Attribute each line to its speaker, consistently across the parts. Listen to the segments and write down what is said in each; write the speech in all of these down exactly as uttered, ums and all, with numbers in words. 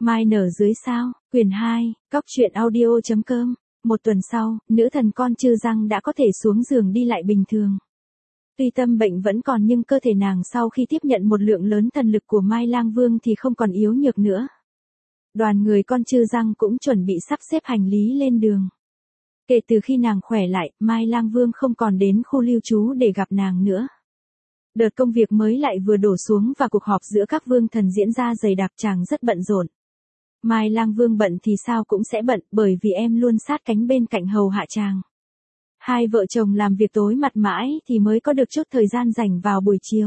Speaker 1: Mai nở dưới sao, quyển hai, cóc truyện audio chấm com. Một tuần sau, nữ thần con Chư Răng đã có thể xuống giường đi lại bình thường. Tuy tâm bệnh vẫn còn nhưng cơ thể nàng sau khi tiếp nhận một lượng lớn thần lực của Mai Lang Vương thì không còn yếu nhược nữa. Đoàn người con Chư Răng cũng chuẩn bị sắp xếp hành lý lên đường. Kể từ khi nàng khỏe lại, Mai Lang Vương không còn đến khu lưu trú để gặp nàng nữa. Đợt công việc mới lại vừa đổ xuống và cuộc họp giữa các vương thần diễn ra dày đặc, chàng rất bận rộn. Mai Lang Vương bận thì sao cũng sẽ bận, bởi vì em luôn sát cánh bên cạnh hầu hạ chàng. Hai vợ chồng làm việc tối mặt mãi thì mới có được chút thời gian rảnh vào buổi chiều.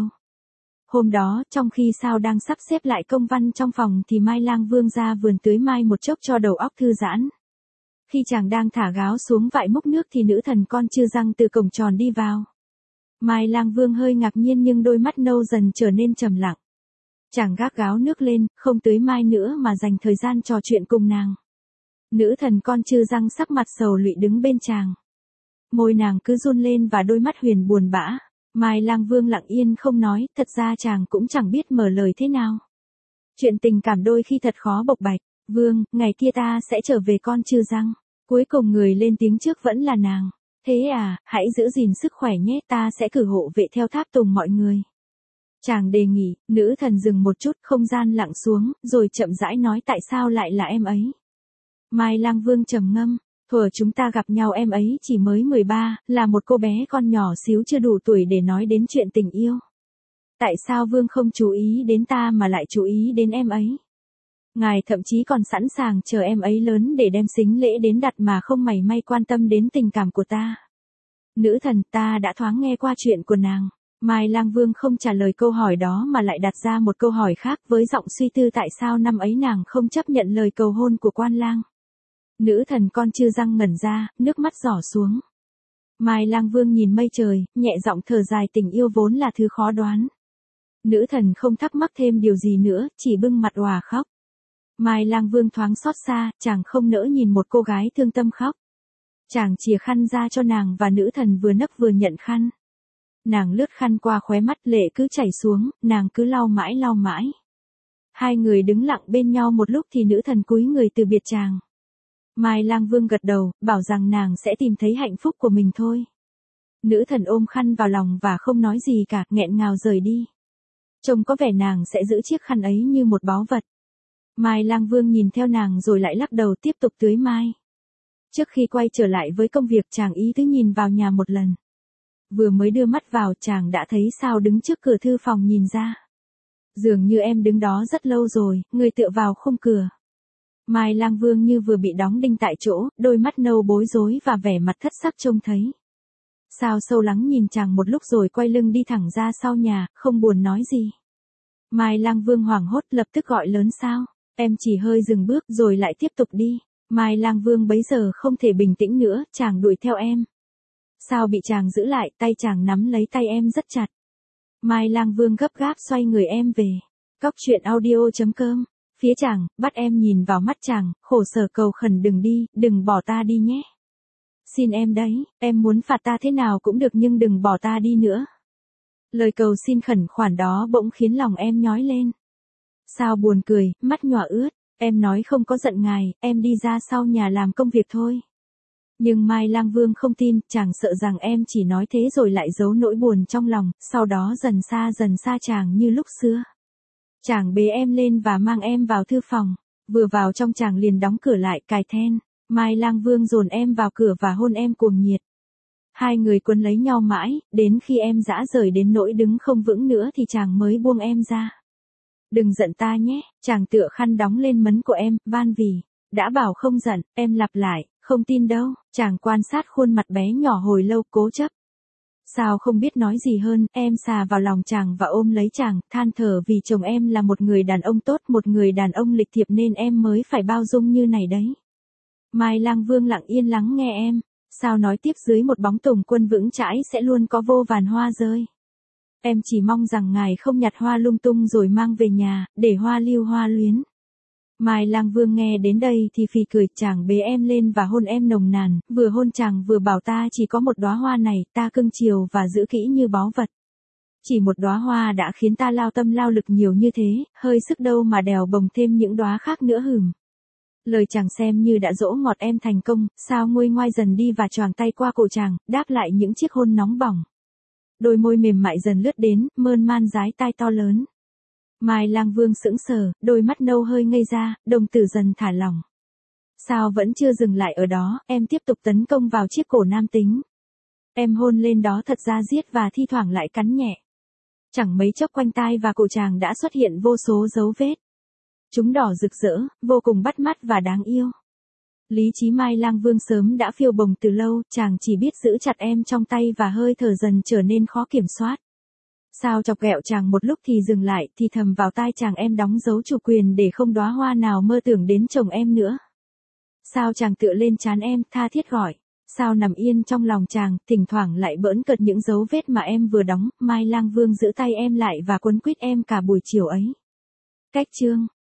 Speaker 1: Hôm đó, trong khi Sao đang sắp xếp lại công văn trong phòng thì Mai Lang Vương ra vườn tưới mai một chốc cho đầu óc thư giãn. Khi chàng đang thả gáo xuống vại múc nước thì nữ thần con Chư Răng từ cổng tròn đi vào. Mai Lang Vương hơi ngạc nhiên nhưng đôi mắt nâu dần trở nên trầm lặng. Chàng gác gáo nước lên, không tưới mai nữa mà dành thời gian trò chuyện cùng nàng. Nữ thần con Chư Răng sắc mặt sầu lụy đứng bên chàng. Môi nàng cứ run lên và đôi mắt huyền buồn bã. Mai Lang Vương lặng yên không nói, thật ra chàng cũng chẳng biết mở lời thế nào. Chuyện tình cảm đôi khi thật khó bộc bạch. Vương, ngày kia ta sẽ trở về con Chư Răng. Cuối cùng người lên tiếng trước vẫn là nàng. Thế à, hãy giữ gìn sức khỏe nhé, ta sẽ cử hộ vệ theo tháp tùng mọi người. Chàng đề nghị, nữ thần dừng một chút, không gian lặng xuống, rồi chậm rãi nói tại sao lại là em ấy. Mai Lang Vương trầm ngâm, thuở chúng ta gặp nhau em ấy chỉ mới mười ba, là một cô bé con nhỏ xíu chưa đủ tuổi để nói đến chuyện tình yêu. Tại sao Vương không chú ý đến ta mà lại chú ý đến em ấy? Ngài thậm chí còn sẵn sàng chờ em ấy lớn để đem sính lễ đến đặt mà không mảy may quan tâm đến tình cảm của ta. Nữ thần, ta đã thoáng nghe qua chuyện của nàng. Mai Lang Vương không trả lời câu hỏi đó mà lại đặt ra một câu hỏi khác với giọng suy tư tại sao năm ấy nàng không chấp nhận lời cầu hôn của quan lang. Nữ thần con Chư Răng ngẩn ra, nước mắt giỏ xuống. Mai Lang Vương nhìn mây trời, nhẹ giọng thở dài, tình yêu vốn là thứ khó đoán. Nữ thần không thắc mắc thêm điều gì nữa, chỉ bưng mặt òa khóc. Mai Lang Vương thoáng xót xa, chàng không nỡ nhìn một cô gái thương tâm khóc. Chàng chìa khăn ra cho nàng và nữ thần vừa nấc vừa nhận khăn. Nàng lướt khăn qua khóe mắt, lệ cứ chảy xuống, nàng cứ lau mãi lau mãi. Hai người đứng lặng bên nhau một lúc thì nữ thần cúi người từ biệt chàng. Mai Lang Vương gật đầu, bảo rằng nàng sẽ tìm thấy hạnh phúc của mình thôi. Nữ thần ôm khăn vào lòng và không nói gì cả, nghẹn ngào rời đi. Trông có vẻ nàng sẽ giữ chiếc khăn ấy như một báu vật. Mai Lang Vương nhìn theo nàng rồi lại lắc đầu tiếp tục tưới mai. Trước khi quay trở lại với công việc chàng ý tứ nhìn vào nhà một lần. Vừa mới đưa mắt vào chàng đã thấy Sao đứng trước cửa thư phòng nhìn ra. Dường như em đứng đó rất lâu rồi, người tựa vào khung cửa. Mai Lang Vương như vừa bị đóng đinh tại chỗ, đôi mắt nâu bối rối và vẻ mặt thất sắc trông thấy. Sao sâu lắng nhìn chàng một lúc rồi quay lưng đi thẳng ra sau nhà, không buồn nói gì. Mai Lang Vương hoảng hốt lập tức gọi lớn Sao. Em chỉ hơi dừng bước rồi lại tiếp tục đi. Mai Lang Vương bấy giờ không thể bình tĩnh nữa, chàng đuổi theo em. Sao bị chàng giữ lại, tay chàng nắm lấy tay em rất chặt. Mai Lang Vương gấp gáp xoay người em về. Cóc truyện audio chấm com. Phía chàng, bắt em nhìn vào mắt chàng, khổ sở cầu khẩn đừng đi, đừng bỏ ta đi nhé. Xin em đấy, em muốn phạt ta thế nào cũng được nhưng đừng bỏ ta đi nữa. Lời cầu xin khẩn khoản đó bỗng khiến lòng em nhói lên. Sao buồn cười, mắt nhòa ướt, em nói không có giận ngài, em đi ra sau nhà làm công việc thôi. Nhưng Mai Lang Vương không tin, chàng sợ rằng em chỉ nói thế rồi lại giấu nỗi buồn trong lòng, sau đó dần xa dần xa chàng như lúc xưa. Chàng bế em lên và mang em vào thư phòng, vừa vào trong chàng liền đóng cửa lại, cài then. Mai Lang Vương dồn em vào cửa và hôn em cuồng nhiệt. Hai người quấn lấy nhau mãi, đến khi em dã rời đến nỗi đứng không vững nữa thì chàng mới buông em ra. Đừng giận ta nhé, chàng tựa khăn đóng lên mấn của em, van vỉ. Đã bảo không giận, em lặp lại, không tin đâu. Chàng quan sát khuôn mặt bé nhỏ hồi lâu cố chấp. Sao không biết nói gì hơn, em xà vào lòng chàng và ôm lấy chàng, than thở vì chồng em là một người đàn ông tốt, một người đàn ông lịch thiệp nên em mới phải bao dung như này đấy. Mai Lang Vương lặng yên lắng nghe em. Sao nói tiếp dưới một bóng tùng quân vững chãi sẽ luôn có vô vàn hoa rơi. Em chỉ mong rằng ngài không nhặt hoa lung tung rồi mang về nhà, để hoa lưu hoa luyến. Mai Lang Vương nghe đến đây thì phì cười, chàng bế em lên và hôn em nồng nàn, vừa hôn chàng vừa bảo ta chỉ có một đóa hoa này, ta cưng chiều và giữ kỹ như báu vật. Chỉ một đóa hoa đã khiến ta lao tâm lao lực nhiều như thế, hơi sức đâu mà đèo bồng thêm những đóa khác nữa hừm. Lời chàng xem như đã dỗ ngọt em thành công, sao nguôi ngoai dần đi và choàng tay qua cổ chàng, đáp lại những chiếc hôn nóng bỏng. Đôi môi mềm mại dần lướt đến, mơn man dái tai to lớn. Mai Lang Vương sững sờ, đôi mắt nâu hơi ngây ra, đồng tử dần thả lỏng. Sao vẫn chưa dừng lại ở đó, em tiếp tục tấn công vào chiếc cổ nam tính. Em hôn lên đó thật ra giết và thi thoảng lại cắn nhẹ. Chẳng mấy chốc quanh tai và cổ chàng đã xuất hiện vô số dấu vết. Chúng đỏ rực rỡ, vô cùng bắt mắt và đáng yêu. Lý trí Mai Lang Vương sớm đã phiêu bồng từ lâu, chàng chỉ biết giữ chặt em trong tay và hơi thở dần trở nên khó kiểm soát. Sao chọc ghẹo chàng một lúc thì dừng lại, thì thầm vào tai chàng em đóng dấu chủ quyền để không đóa hoa nào mơ tưởng đến chồng em nữa. Sao chàng tựa lên trán em, tha thiết gọi. Sao nằm yên trong lòng chàng, thỉnh thoảng lại bỡn cợt những dấu vết mà em vừa đóng. Mai Lang Vương giữ tay em lại và quấn quýt em cả buổi chiều ấy. Cách chương